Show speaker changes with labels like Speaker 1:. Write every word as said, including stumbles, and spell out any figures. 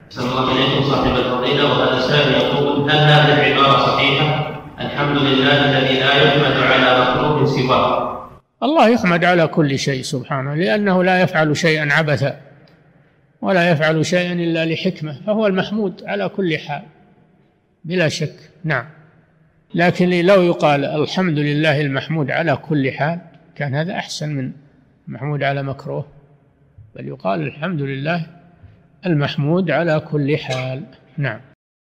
Speaker 1: أحسن الله إليكم صاحب الفضيلة. وهذا سائل يقول: هل هذه العبارة صحيحة؟ الحمد لله الذي لا يحمد على مخلوق سواه.
Speaker 2: الله يحمد على كل شيء سبحانه، لأنه لا يفعل شيئا عبثا ولا يفعل شيئا إلا لحكمة، فهو المحمود على كل حال بلا شك. نعم، لكن لو يقال الحمد لله المحمود على كل حال كان هذا أحسن من محمود على مكروه، بل يقال الحمد لله المحمود على كل حال. نعم.